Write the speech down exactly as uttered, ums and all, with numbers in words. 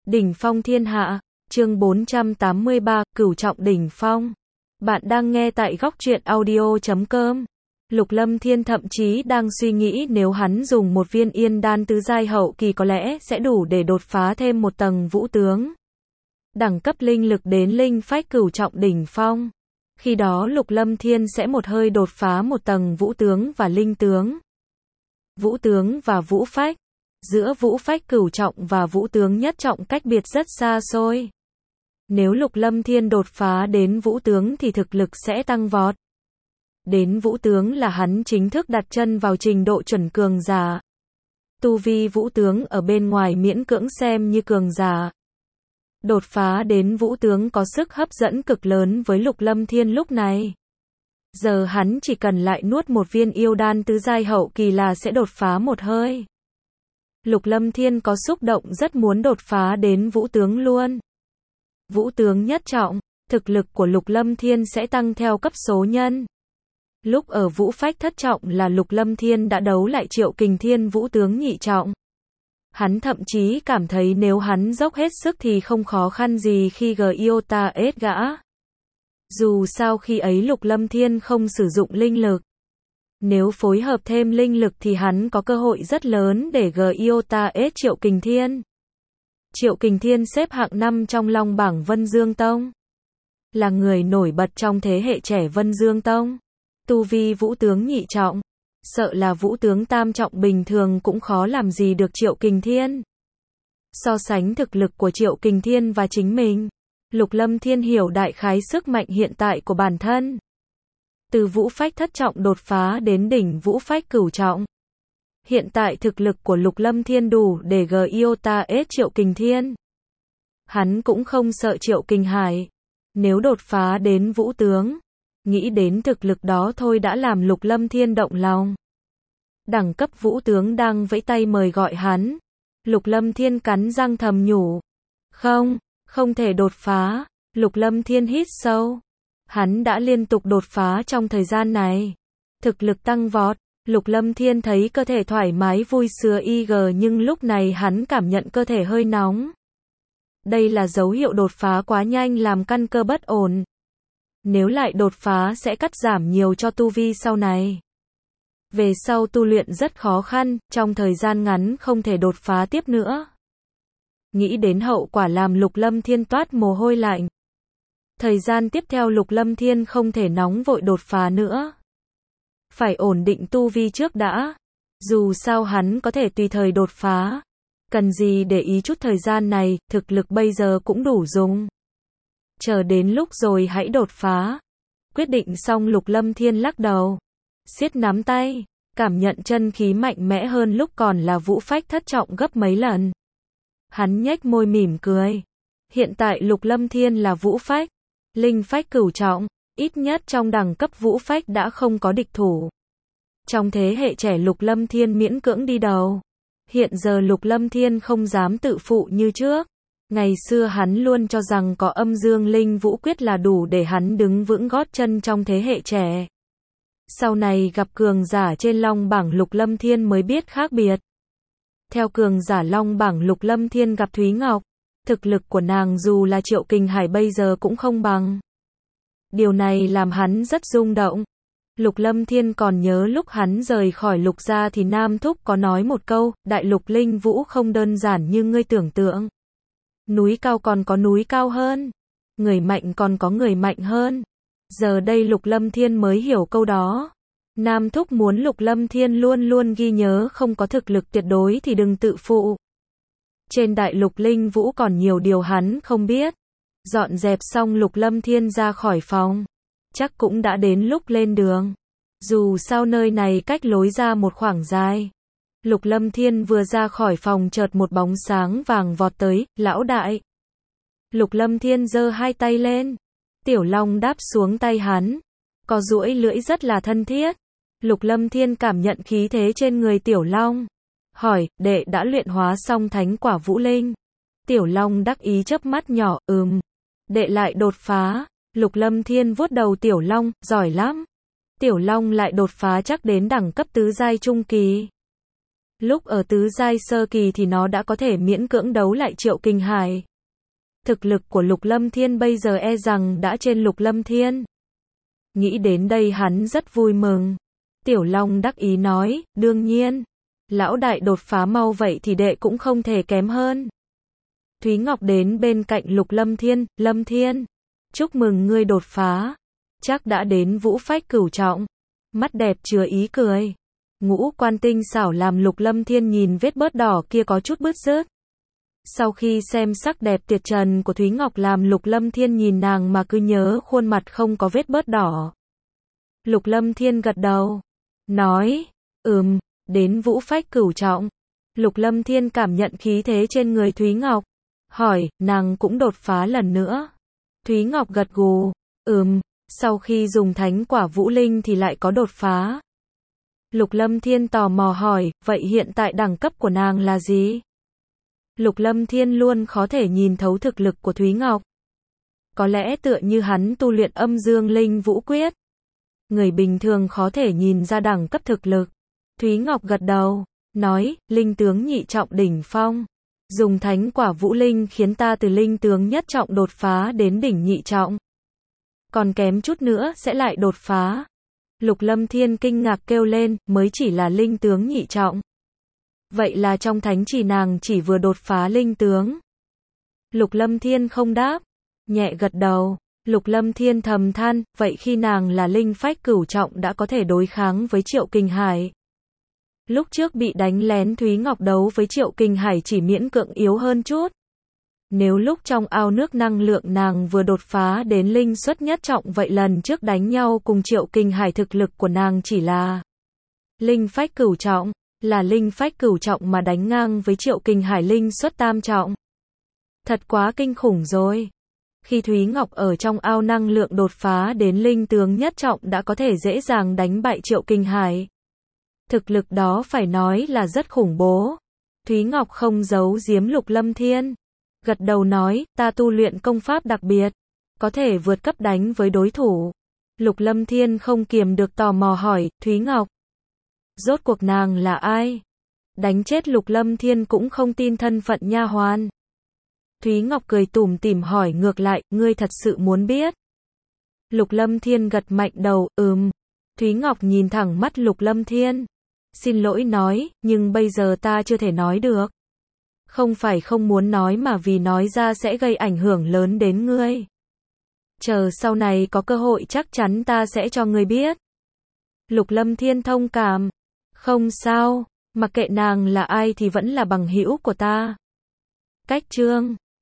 Đỉnh phong thiên hạ, chương bốn trăm tám mươi ba, cửu trọng đỉnh phong. Bạn đang nghe tại góc truyện audio chấm com. Lục Lâm Thiên thậm chí đang suy nghĩ nếu hắn dùng một viên yên đan tứ giai hậu kỳ có lẽ sẽ đủ để đột phá thêm một tầng vũ tướng. Đẳng cấp linh lực đến linh phách cửu trọng đỉnh phong. Khi đó Lục Lâm Thiên sẽ một hơi đột phá một tầng vũ tướng và linh tướng. Vũ tướng và vũ phách. Giữa vũ phách cửu trọng và vũ tướng nhất trọng cách biệt rất xa xôi. Nếu Lục Lâm Thiên đột phá đến vũ tướng thì thực lực sẽ tăng vọt. Đến vũ tướng là hắn chính thức đặt chân vào trình độ chuẩn cường giả. Tu vi vũ tướng ở bên ngoài miễn cưỡng xem như cường giả. Đột phá đến vũ tướng có sức hấp dẫn cực lớn với Lục Lâm Thiên lúc này. Giờ hắn chỉ cần lại nuốt một viên yêu đan tứ giai hậu kỳ là sẽ đột phá một hơi. Lục Lâm Thiên có xúc động rất muốn đột phá đến vũ tướng luôn. Vũ tướng nhất trọng, thực lực của Lục Lâm Thiên sẽ tăng theo cấp số nhân. Lúc ở vũ phách thất trọng là Lục Lâm Thiên đã đấu lại Triệu Kình Thiên vũ tướng nhị trọng. Hắn thậm chí cảm thấy nếu hắn dốc hết sức thì không khó khăn gì khi Giota ết gã. Dù sao khi ấy Lục Lâm Thiên không sử dụng linh lực. Nếu phối hợp thêm linh lực thì hắn có cơ hội rất lớn để Giota ết Triệu Kình Thiên. Triệu Kình Thiên xếp hạng năm trong Long bảng Vân Dương Tông. Là người nổi bật trong thế hệ trẻ Vân Dương Tông. Tu vi vũ tướng nhị trọng. Sợ là vũ tướng tam trọng bình thường cũng khó làm gì được Triệu Kình Thiên. So sánh thực lực của Triệu Kình Thiên và chính mình, Lục Lâm Thiên hiểu đại khái sức mạnh hiện tại của bản thân. Từ vũ phách thất trọng đột phá đến đỉnh vũ phách cửu trọng. Hiện tại thực lực của Lục Lâm Thiên đủ để Giota ết Triệu Kình Thiên. Hắn cũng không sợ Triệu Kình Hải. Nếu đột phá đến vũ tướng, nghĩ đến thực lực đó thôi đã làm Lục Lâm Thiên động lòng. Đẳng cấp vũ tướng đang vẫy tay mời gọi hắn. Lục Lâm Thiên cắn răng thầm nhủ. Không, không thể đột phá. Lục Lâm Thiên hít sâu. Hắn đã liên tục đột phá trong thời gian này. Thực lực tăng vọt. Lục Lâm Thiên thấy cơ thể thoải mái vui sướng y g nhưng lúc này hắn cảm nhận cơ thể hơi nóng. Đây là dấu hiệu đột phá quá nhanh làm căn cơ bất ổn. Nếu lại đột phá sẽ cắt giảm nhiều cho tu vi sau này. Về sau tu luyện rất khó khăn, trong thời gian ngắn không thể đột phá tiếp nữa. Nghĩ đến hậu quả làm Lục Lâm Thiên toát mồ hôi lạnh. Thời gian tiếp theo Lục Lâm Thiên không thể nóng vội đột phá nữa. Phải ổn định tu vi trước đã. Dù sao hắn có thể tùy thời đột phá. Cần gì để ý chút thời gian này, thực lực bây giờ cũng đủ dùng. Chờ đến lúc rồi hãy đột phá. Quyết định xong Lục Lâm Thiên lắc đầu. Siết nắm tay. Cảm nhận chân khí mạnh mẽ hơn lúc còn là vũ phách thất trọng gấp mấy lần. Hắn nhếch môi mỉm cười. Hiện tại Lục Lâm Thiên là vũ phách. Linh phách cửu trọng. Ít nhất trong đẳng cấp vũ phách đã không có địch thủ. Trong thế hệ trẻ Lục Lâm Thiên miễn cưỡng đi đầu. Hiện giờ Lục Lâm Thiên không dám tự phụ như trước. Ngày xưa hắn luôn cho rằng có âm dương linh vũ quyết là đủ để hắn đứng vững gót chân trong thế hệ trẻ. Sau này gặp cường giả trên Long bảng Lục Lâm Thiên mới biết khác biệt. Theo cường giả Long bảng Lục Lâm Thiên gặp Thúy Ngọc. Thực lực của nàng dù là Triệu Kình Hải bây giờ cũng không bằng. Điều này làm hắn rất rung động. Lục Lâm Thiên còn nhớ lúc hắn rời khỏi Lục gia thì Nam Thúc có nói một câu, đại lục linh vũ không đơn giản như ngươi tưởng tượng. Núi cao còn có núi cao hơn. Người mạnh còn có người mạnh hơn. Giờ đây Lục Lâm Thiên mới hiểu câu đó. Nam Thúc muốn Lục Lâm Thiên luôn luôn ghi nhớ không có thực lực tuyệt đối thì đừng tự phụ. Trên đại lục linh vũ còn nhiều điều hắn không biết. Dọn dẹp xong Lục Lâm Thiên ra khỏi phòng. Chắc cũng đã đến lúc lên đường. Dù sao nơi này cách lối ra một khoảng dài. Lục Lâm Thiên vừa ra khỏi phòng chợt một bóng sáng vàng vọt tới, lão đại. Lục Lâm Thiên giơ hai tay lên. Tiểu Long đáp xuống tay hắn. Có duỗi lưỡi rất là thân thiết. Lục Lâm Thiên cảm nhận khí thế trên người Tiểu Long. Hỏi, đệ đã luyện hóa xong thánh quả vũ linh. Tiểu Long đắc ý chớp mắt nhỏ, ừm. Đệ lại đột phá. Lục Lâm Thiên vuốt đầu Tiểu Long, giỏi lắm. Tiểu Long lại đột phá chắc đến đẳng cấp tứ giai trung kỳ. Lúc ở tứ giai sơ kỳ thì nó đã có thể miễn cưỡng đấu lại Triệu Kình Hải. Thực lực của Lục Lâm Thiên bây giờ e rằng đã trên Lục Lâm Thiên. Nghĩ đến đây hắn rất vui mừng. Tiểu Long đắc ý nói, đương nhiên. Lão đại đột phá mau vậy thì đệ cũng không thể kém hơn. Thúy Ngọc đến bên cạnh Lục Lâm Thiên, Lâm Thiên. Chúc mừng ngươi đột phá. Chắc đã đến vũ phách cửu trọng. Mắt đẹp chứa ý cười. Ngũ quan tinh xảo làm Lục Lâm Thiên nhìn vết bớt đỏ kia có chút bứt rứt. Sau khi xem sắc đẹp tuyệt trần của Thúy Ngọc làm Lục Lâm Thiên nhìn nàng mà cứ nhớ khuôn mặt không có vết bớt đỏ. Lục Lâm Thiên gật đầu. Nói, ừm, đến vũ phách cửu trọng. Lục Lâm Thiên cảm nhận khí thế trên người Thúy Ngọc. Hỏi, nàng cũng đột phá lần nữa. Thúy Ngọc gật gù. Ừm, sau khi dùng thánh quả vũ linh thì lại có đột phá. Lục Lâm Thiên tò mò hỏi, vậy hiện tại đẳng cấp của nàng là gì? Lục Lâm Thiên luôn khó thể nhìn thấu thực lực của Thúy Ngọc. Có lẽ tựa như hắn tu luyện âm dương linh vũ quyết. Người bình thường khó thể nhìn ra đẳng cấp thực lực. Thúy Ngọc gật đầu, nói, linh tướng nhị trọng đỉnh phong. Dùng thánh quả vũ linh khiến ta từ linh tướng nhất trọng đột phá đến đỉnh nhị trọng. Còn kém chút nữa sẽ lại đột phá. Lục Lâm Thiên kinh ngạc kêu lên, mới chỉ là linh tướng nhị trọng. Vậy là trong thánh chỉ nàng chỉ vừa đột phá linh tướng. Lục Lâm Thiên không đáp, nhẹ gật đầu. Lục Lâm Thiên thầm than, vậy khi nàng là linh phách cửu trọng đã có thể đối kháng với Triệu Kình Hải. Lúc trước bị đánh lén Thúy Ngọc đấu với Triệu Kình Hải chỉ miễn cưỡng yếu hơn chút. Nếu lúc trong ao nước năng lượng nàng vừa đột phá đến linh xuất nhất trọng vậy lần trước đánh nhau cùng Triệu Kình Hải thực lực của nàng chỉ là linh phách cửu trọng, là linh phách cửu trọng mà đánh ngang với Triệu Kình Hải linh xuất tam trọng. Thật quá kinh khủng rồi. Khi Thúy Ngọc ở trong ao năng lượng đột phá đến linh tướng nhất trọng đã có thể dễ dàng đánh bại Triệu Kình Hải. Thực lực đó phải nói là rất khủng bố. Thúy Ngọc không giấu giếm Lục Lâm Thiên. Gật đầu nói, ta tu luyện công pháp đặc biệt. Có thể vượt cấp đánh với đối thủ. Lục Lâm Thiên không kiềm được tò mò hỏi, Thúy Ngọc. Rốt cuộc nàng là ai? Đánh chết Lục Lâm Thiên cũng không tin thân phận nha hoàn. Thúy Ngọc cười tủm tỉm hỏi ngược lại, ngươi thật sự muốn biết? Lục Lâm Thiên gật mạnh đầu, ừm. Thúy Ngọc nhìn thẳng mắt Lục Lâm Thiên. Xin lỗi nói, nhưng bây giờ ta chưa thể nói được. Không phải không muốn nói mà vì nói ra sẽ gây ảnh hưởng lớn đến ngươi. Chờ sau này có cơ hội chắc chắn ta sẽ cho ngươi biết. Lục Lâm Thiên thông cảm. Không sao, mặc kệ nàng là ai thì vẫn là bằng hữu của ta. Cách chương